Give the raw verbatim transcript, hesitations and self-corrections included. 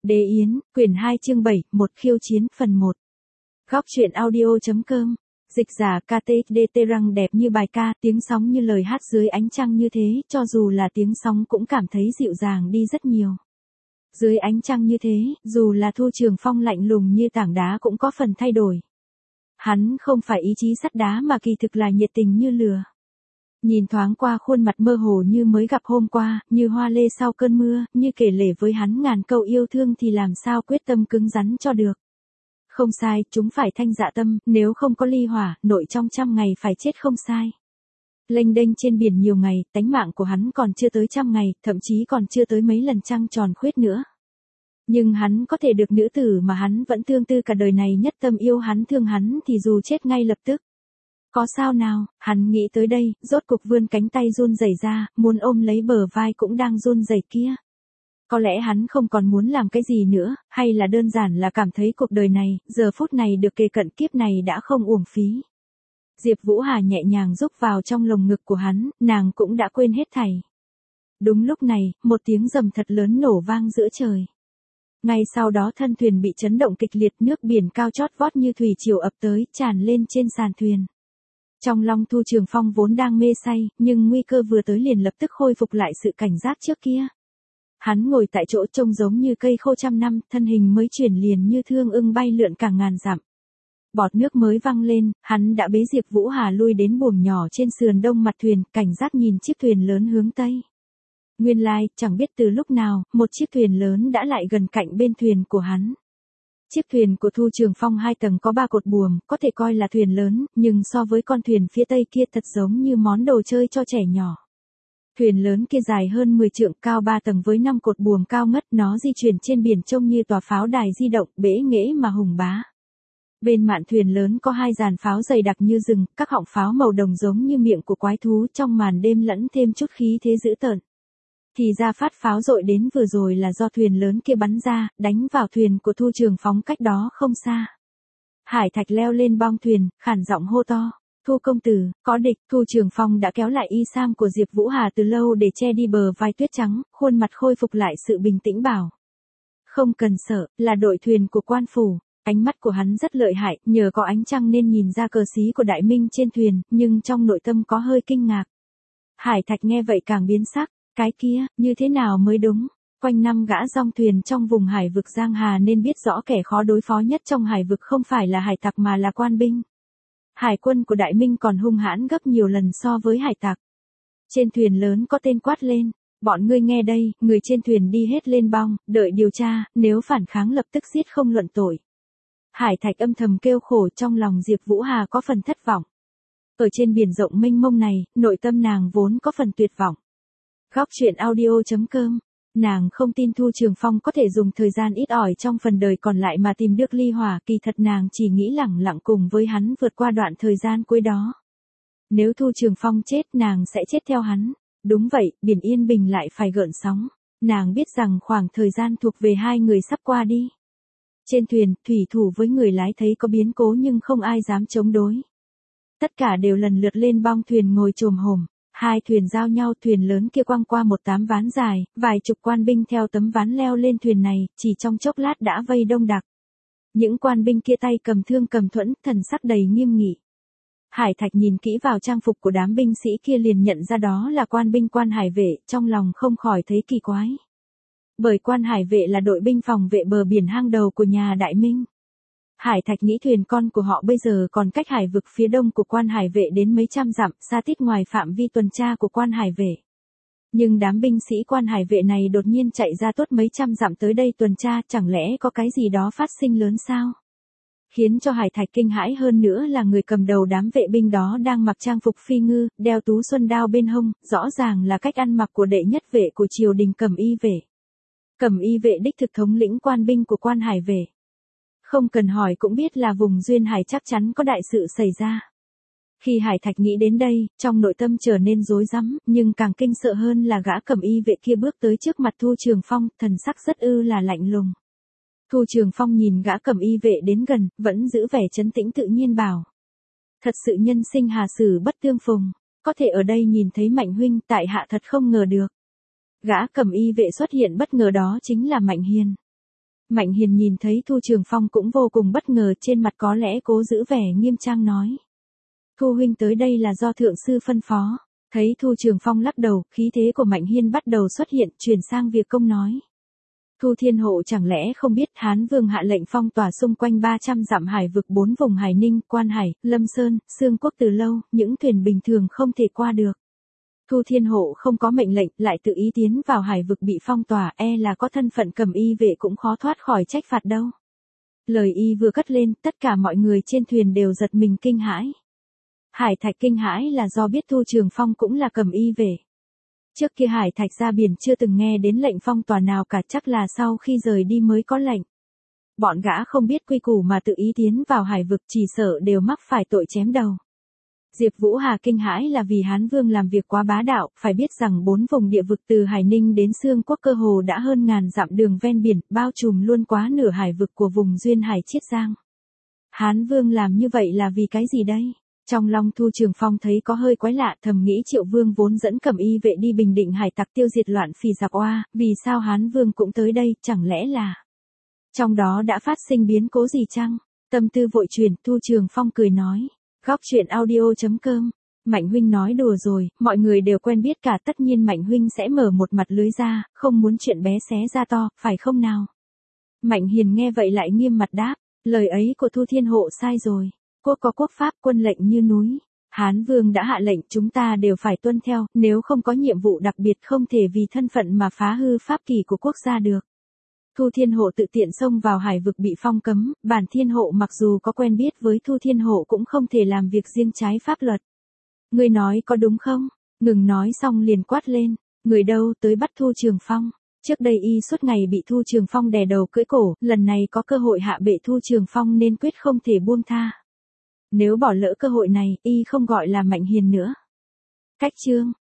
Đế Yến, quyển hai chương bảy, một khiêu chiến, phần một. Góc truyện audio.com. Dịch giả ca tê đê tê răng đẹp như bài ca, tiếng sóng như lời hát dưới ánh trăng như thế, cho dù là tiếng sóng cũng cảm thấy dịu dàng đi rất nhiều. Dưới ánh trăng như thế, dù là Thu Trường Phong lạnh lùng như tảng đá cũng có phần thay đổi. Hắn không phải ý chí sắt đá mà kỳ thực là nhiệt tình như lửa. Nhìn thoáng qua khuôn mặt mơ hồ như mới gặp hôm qua, như hoa lê sau cơn mưa, như kể lể với hắn ngàn câu yêu thương thì làm sao quyết tâm cứng rắn cho được. Không sai, chúng phải thanh dạ tâm, nếu không có ly hỏa, nội trong trăm ngày phải chết không sai. Lênh đênh trên biển nhiều ngày, tánh mạng của hắn còn chưa tới trăm ngày, thậm chí còn chưa tới mấy lần trăng tròn khuyết nữa. Nhưng hắn có thể được nữ tử mà hắn vẫn thương tư cả đời này nhất tâm yêu hắn thương hắn thì dù chết ngay lập tức. Có sao nào, hắn nghĩ tới đây, rốt cục vươn cánh tay run rẩy ra, muốn ôm lấy bờ vai cũng đang run rẩy kia. Có lẽ hắn không còn muốn làm cái gì nữa, hay là đơn giản là cảm thấy cuộc đời này, giờ phút này được kề cận kiếp này đã không uổng phí. Diệp Vũ Hà nhẹ nhàng rúc vào trong lồng ngực của hắn, nàng cũng đã quên hết thảy. Đúng lúc này, một tiếng rầm thật lớn nổ vang giữa trời. Ngay sau đó thân thuyền bị chấn động kịch liệt, nước biển cao chót vót như thủy triều ập tới, tràn lên trên sàn thuyền. Trong lòng Thu Trường Phong vốn đang mê say, nhưng nguy cơ vừa tới liền lập tức khôi phục lại sự cảnh giác trước kia. Hắn ngồi tại chỗ trông giống như cây khô trăm năm, thân hình mới chuyển liền như thương ưng bay lượn cả ngàn dặm. Bọt nước mới văng lên, hắn đã bế Diệp Vũ Hà lui đến buồng nhỏ trên sườn đông mặt thuyền, cảnh giác nhìn chiếc thuyền lớn hướng tây. Nguyên lai, chẳng biết từ lúc nào, một chiếc thuyền lớn đã lại gần cạnh bên thuyền của hắn. Chiếc thuyền của Thu Trường Phong hai tầng có ba cột buồm, có thể coi là thuyền lớn, nhưng so với con thuyền phía tây kia thật giống như món đồ chơi cho trẻ nhỏ. Thuyền lớn kia dài hơn mười trượng, cao ba tầng với năm cột buồm cao ngất, nó di chuyển trên biển trông như tòa pháo đài di động, bẽ nghễ mà hùng bá. Bên mạn thuyền lớn có hai dàn pháo dày đặc như rừng, các họng pháo màu đồng giống như miệng của quái thú, trong màn đêm lẫn thêm chút khí thế dữ tợn. Thì ra phát pháo dội đến vừa rồi là do thuyền lớn kia bắn ra, đánh vào thuyền của Thu Trường Phong cách đó không xa. Hải Thạch leo lên bong thuyền, khản giọng hô to, Thu công tử, có địch. Thu Trường Phong đã kéo lại y sam của Diệp Vũ Hà từ lâu để che đi bờ vai tuyết trắng, khuôn mặt khôi phục lại sự bình tĩnh bảo. Không cần sợ, là đội thuyền của quan phủ. Ánh mắt của hắn rất lợi hại, nhờ có ánh trăng nên nhìn ra cờ xí của Đại Minh trên thuyền, nhưng trong nội tâm có hơi kinh ngạc. Hải Thạch nghe vậy càng biến sắc. Cái kia, như thế nào mới đúng? Quanh năm gã dong thuyền trong vùng hải vực Giang Hà nên biết rõ kẻ khó đối phó nhất trong hải vực không phải là hải tặc mà là quan binh. Hải quân của Đại Minh còn hung hãn gấp nhiều lần so với hải tặc. Trên thuyền lớn có tên quát lên, bọn ngươi nghe đây, người trên thuyền đi hết lên bong, đợi điều tra, nếu phản kháng lập tức giết không luận tội. Hải Thạch âm thầm kêu khổ, trong lòng Diệp Vũ Hà có phần thất vọng. Ở trên biển rộng mênh mông này, nội tâm nàng vốn có phần tuyệt vọng. Góc truyện audio.com. Nàng không tin Thu Trường Phong có thể dùng thời gian ít ỏi trong phần đời còn lại mà tìm được ly hỏa, kỳ thật nàng chỉ nghĩ lẳng lặng cùng với hắn vượt qua đoạn thời gian cuối đó. Nếu Thu Trường Phong chết nàng sẽ chết theo hắn. Đúng vậy, biển yên bình lại phải gợn sóng. Nàng biết rằng khoảng thời gian thuộc về hai người sắp qua đi. Trên thuyền, thủy thủ với người lái thấy có biến cố nhưng không ai dám chống đối. Tất cả đều lần lượt lên bong thuyền ngồi chồm hổm. Hai thuyền giao nhau, thuyền lớn kia quăng qua một tám ván dài, vài chục quan binh theo tấm ván leo lên thuyền này, chỉ trong chốc lát đã vây đông đặc. Những quan binh kia tay cầm thương cầm thuẫn, thần sắc đầy nghiêm nghị. Hải Thạch nhìn kỹ vào trang phục của đám binh sĩ kia liền nhận ra đó là quan binh quan hải vệ, trong lòng không khỏi thấy kỳ quái. Bởi quan hải vệ là đội binh phòng vệ bờ biển hang đầu của nhà Đại Minh. Hải Thạch nghĩ thuyền con của họ bây giờ còn cách hải vực phía đông của quan hải vệ đến mấy trăm dặm, xa tít ngoài phạm vi tuần tra của quan hải vệ. Nhưng đám binh sĩ quan hải vệ này đột nhiên chạy ra tốt mấy trăm dặm tới đây tuần tra, chẳng lẽ có cái gì đó phát sinh lớn sao? Khiến cho Hải Thạch kinh hãi hơn nữa là người cầm đầu đám vệ binh đó đang mặc trang phục phi ngư, đeo tú xuân đao bên hông, rõ ràng là cách ăn mặc của đệ nhất vệ của triều đình Cẩm Y vệ. Cẩm Y vệ đích thực thống lĩnh quan binh của quan hải vệ. Không cần hỏi cũng biết là vùng duyên hải chắc chắn có đại sự xảy ra. Khi Hải Thạch nghĩ đến đây, trong nội tâm trở nên rối rắm, nhưng càng kinh sợ hơn là gã Cẩm Y vệ kia bước tới trước mặt Thu Trường Phong, thần sắc rất ư là lạnh lùng. Thu Trường Phong nhìn gã Cẩm Y vệ đến gần, vẫn giữ vẻ trấn tĩnh tự nhiên bảo. Thật sự nhân sinh hà sử bất tương phùng, có thể ở đây nhìn thấy Mạnh huynh, tại hạ thật không ngờ được. Gã Cẩm Y vệ xuất hiện bất ngờ đó chính là Mạnh Hiền. Mạnh Hiền nhìn thấy Thu Trường Phong cũng vô cùng bất ngờ, trên mặt có lẽ cố giữ vẻ nghiêm trang nói. Thu huynh tới đây là do thượng sư phân phó. Thấy Thu Trường Phong lắc đầu, khí thế của Mạnh Hiên bắt đầu xuất hiện, chuyển sang việc công nói. Thu Thiên Hộ chẳng lẽ không biết Hán Vương hạ lệnh phong tỏa xung quanh ba trăm dặm hải vực bốn vùng Hải Ninh, Quan Hải, Lâm Sơn, Xương Quốc từ lâu, những thuyền bình thường không thể qua được. Thu Thiên Hộ không có mệnh lệnh, lại tự ý tiến vào hải vực bị phong tỏa, e là có thân phận cầm y vệ cũng khó thoát khỏi trách phạt đâu. Lời y vừa cất lên, tất cả mọi người trên thuyền đều giật mình kinh hãi. Hải Thạch kinh hãi là do biết Thu Trường Phong cũng là cầm y vệ. Trước kia Hải Thạch ra biển chưa từng nghe đến lệnh phong tỏa nào cả, chắc là sau khi rời đi mới có lệnh. Bọn gã không biết quy củ mà tự ý tiến vào hải vực, chỉ sợ đều mắc phải tội chém đầu. Diệp Vũ Hà kinh hãi là vì Hán Vương làm việc quá bá đạo, phải biết rằng bốn vùng địa vực từ Hải Ninh đến Xương Quốc cơ hồ đã hơn ngàn dặm đường ven biển, bao trùm luôn quá nửa hải vực của vùng duyên hải Chiết Giang. Hán Vương làm như vậy là vì cái gì đây? Trong lòng Thu Trường Phong thấy có hơi quái lạ, thầm nghĩ Triệu Vương vốn dẫn cầm y vệ đi bình định hải tặc tiêu diệt loạn phỉ giặc oa, vì sao Hán Vương cũng tới đây, chẳng lẽ là trong đó đã phát sinh biến cố gì chăng? Tâm tư vội chuyển, Thu Trường Phong cười nói. Góc truyện audio chấm com. Mạnh huynh nói đùa rồi, mọi người đều quen biết cả, tất nhiên Mạnh huynh sẽ mở một mặt lưới ra, không muốn chuyện bé xé ra to, phải không nào? Mạnh Hiền nghe vậy lại nghiêm mặt đáp, lời ấy của Thu Thiên Hộ sai rồi. Quốc có quốc pháp, quân lệnh như núi. Hán Vương đã hạ lệnh, chúng ta đều phải tuân theo, nếu không có nhiệm vụ đặc biệt không thể vì thân phận mà phá hư pháp kỷ của quốc gia được. Thu Thiên Hộ tự tiện xông vào hải vực bị phong cấm, bản Thiên Hộ mặc dù có quen biết với Thu Thiên Hộ cũng không thể làm việc riêng trái pháp luật. Ngươi nói có đúng không? Ngừng nói xong liền quát lên, người đâu tới bắt Thu Trường Phong. Trước đây y suốt ngày bị Thu Trường Phong đè đầu cưỡi cổ, lần này có cơ hội hạ bệ Thu Trường Phong nên quyết không thể buông tha. Nếu bỏ lỡ cơ hội này, y không gọi là Mạnh Hiền nữa. Cách chương